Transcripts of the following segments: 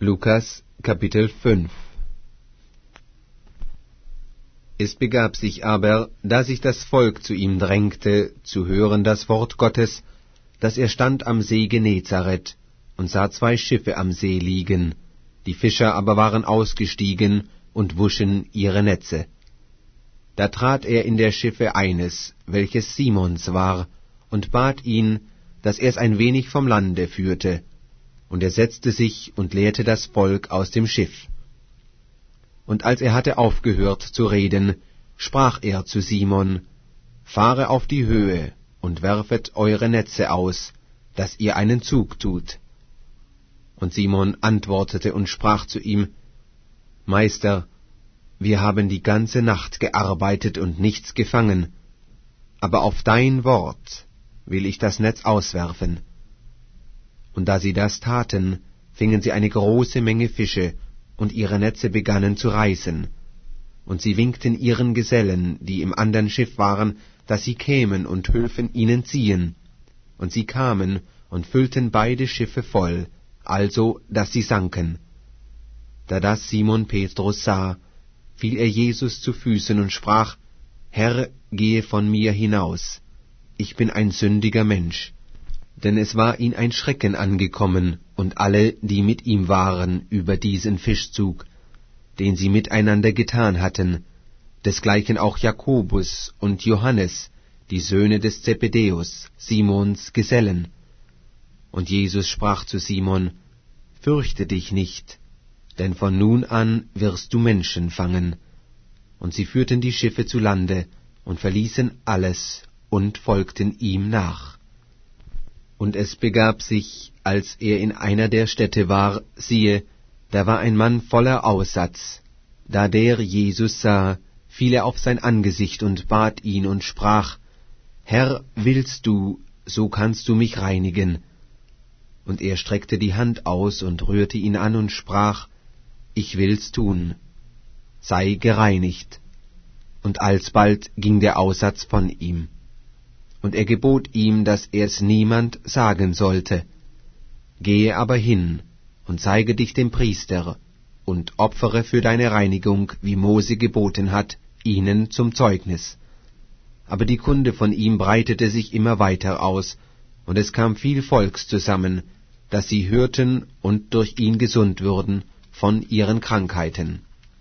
Lukas, Kapitel 5. Es begab sich aber, da sich das Volk zu ihm drängte, zu hören das Wort Gottes, dass er stand am See Genezareth und sah 2 Schiffe am See liegen. Die Fischer aber waren ausgestiegen und wuschen ihre Netze. Da trat er in der Schiffe eines, welches Simons war, und bat ihn, dass er's ein wenig vom Lande führte. Und er setzte sich und lehrte das Volk aus dem Schiff. Und als er hatte aufgehört zu reden, sprach er zu Simon: Fahre auf die Höhe und werfet eure Netze aus, dass ihr einen Zug tut. Und Simon antwortete und sprach zu ihm: Meister, wir haben die ganze Nacht gearbeitet und nichts gefangen, aber auf dein Wort will ich das Netz auswerfen. Und da sie das taten, fingen sie eine große Menge Fische, und ihre Netze begannen zu reißen. Und sie winkten ihren Gesellen, die im andern Schiff waren, dass sie kämen und hülfen ihnen ziehen. Und sie kamen und füllten beide Schiffe voll, also dass sie sanken. Da das Simon Petrus sah, fiel er Jesus zu Füßen und sprach: Herr, gehe von mir hinaus, ich bin ein sündiger Mensch. Denn es war ihn ein Schrecken angekommen, und alle, die mit ihm waren, über diesen Fischzug, den sie miteinander getan hatten, desgleichen auch Jakobus und Johannes, die Söhne des Zebedäus, Simons Gesellen. Und Jesus sprach zu Simon: Fürchte dich nicht, denn von nun an wirst du Menschen fangen. Und sie führten die Schiffe zu Lande und verließen alles und folgten ihm nach. Und es begab sich, als er in einer der Städte war, siehe, da war ein Mann voller Aussatz. Da der Jesus sah, fiel er auf sein Angesicht und bat ihn und sprach: Herr, willst du, so kannst du mich reinigen. Und er streckte die Hand aus und rührte ihn an und sprach: Ich will's tun, sei gereinigt. Und alsbald ging der Aussatz von ihm. Und er gebot ihm, dass er's niemand sagen sollte. Gehe aber hin und zeige dich dem Priester und opfere für deine Reinigung, wie Mose geboten hat, ihnen zum Zeugnis. Aber die Kunde von ihm breitete sich immer weiter aus, und es kam viel Volks zusammen, dass sie hörten und durch ihn gesund würden von ihren Krankheiten.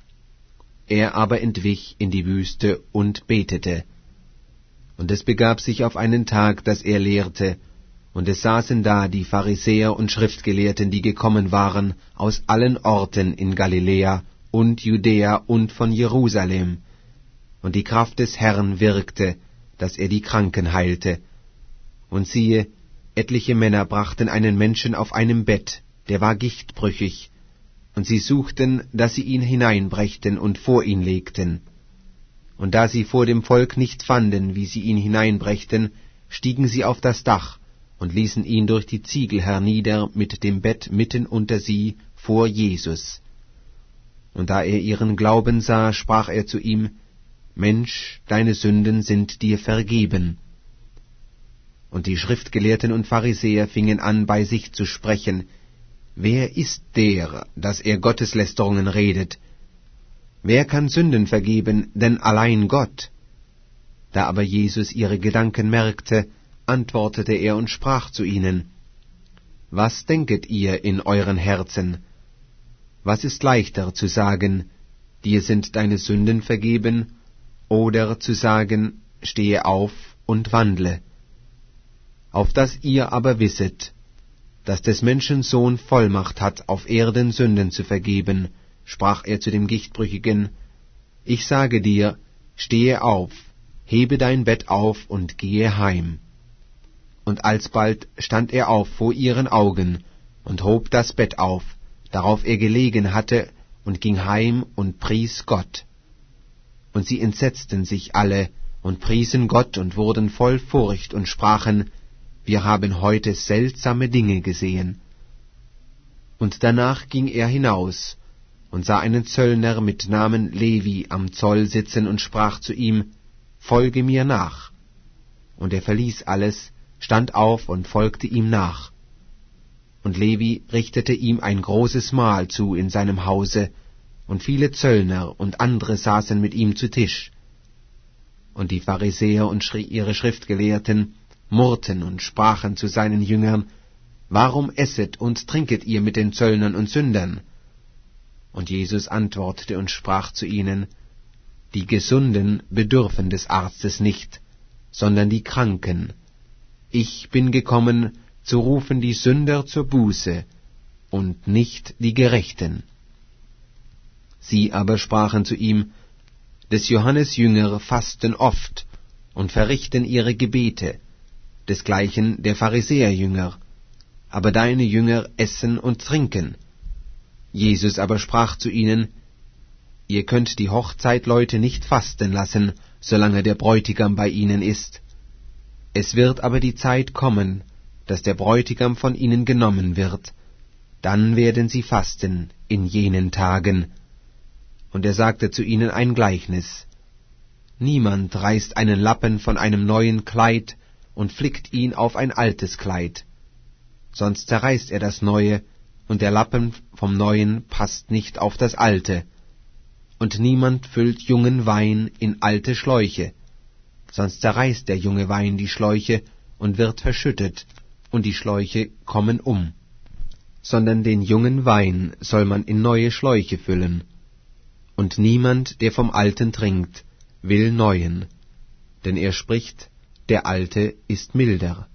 Er aber entwich in die Wüste und betete. Und es begab sich auf einen Tag, dass er lehrte, und es saßen da die Pharisäer und Schriftgelehrten, die gekommen waren aus allen Orten in Galiläa und Judäa und von Jerusalem. Und die Kraft des Herrn wirkte, dass er die Kranken heilte. Und siehe, etliche Männer brachten einen Menschen auf einem Bett, der war gichtbrüchig, und sie suchten, dass sie ihn hineinbrächten und vor ihn legten. Und da sie vor dem Volk nicht fanden, wie sie ihn hineinbrächten, stiegen sie auf das Dach und ließen ihn durch die Ziegel hernieder mit dem Bett mitten unter sie vor Jesus. Und da er ihren Glauben sah, sprach er zu ihm: Mensch, deine Sünden sind dir vergeben. Und die Schriftgelehrten und Pharisäer fingen an, bei sich zu sprechen: Wer ist der, dass er Gotteslästerungen redet? Wer kann Sünden vergeben, denn allein Gott? Da aber Jesus ihre Gedanken merkte, antwortete er und sprach zu ihnen: Was denket ihr in euren Herzen? Was ist leichter zu sagen, dir sind deine Sünden vergeben, oder zu sagen, stehe auf und wandle? Auf dass ihr aber wisset, dass des Menschen Sohn Vollmacht hat, auf Erden Sünden zu vergeben, sprach er zu dem Gichtbrüchigen: Ich sage dir, stehe auf, hebe dein Bett auf und gehe heim. Und alsbald stand er auf vor ihren Augen und hob das Bett auf, darauf er gelegen hatte, und ging heim und pries Gott. Und sie entsetzten sich alle und priesen Gott und wurden voll Furcht und sprachen: Wir haben heute seltsame Dinge gesehen. Und danach ging er hinaus und sah einen Zöllner mit Namen Levi am Zoll sitzen und sprach zu ihm: Folge mir nach. Und er verließ alles, stand auf und folgte ihm nach. und Levi richtete ihm ein großes Mahl zu in seinem Hause, und viele Zöllner und andere saßen mit ihm zu Tisch. Und die Pharisäer und ihre Schriftgelehrten murrten und sprachen zu seinen Jüngern: Warum esset und trinket ihr mit den Zöllnern und Sündern? Und Jesus antwortete und sprach zu ihnen: Die Gesunden bedürfen des Arztes nicht, sondern die Kranken. Ich bin gekommen, zu rufen die Sünder zur Buße, und nicht die Gerechten. Sie aber sprachen zu ihm: Des Johannes Jünger fasten oft und verrichten ihre Gebete, desgleichen der Pharisäer Jünger, aber deine Jünger essen und trinken. Jesus aber sprach zu ihnen: Ihr könnt die Hochzeitleute nicht fasten lassen, solange der Bräutigam bei ihnen ist. Es wird aber die Zeit kommen, dass der Bräutigam von ihnen genommen wird, dann werden sie fasten in jenen Tagen. Und er sagte zu ihnen ein Gleichnis: Niemand reißt einen Lappen von einem neuen Kleid und flickt ihn auf ein altes Kleid, sonst zerreißt er das Neue, und der Lappen vom Neuen passt nicht auf das Alte. Und niemand füllt jungen Wein in alte Schläuche, sonst zerreißt der junge Wein die Schläuche und wird verschüttet, und die Schläuche kommen um. Sondern den jungen Wein soll man in neue Schläuche füllen. Und niemand, der vom Alten trinkt, will neuen, denn er spricht, der Alte ist milder.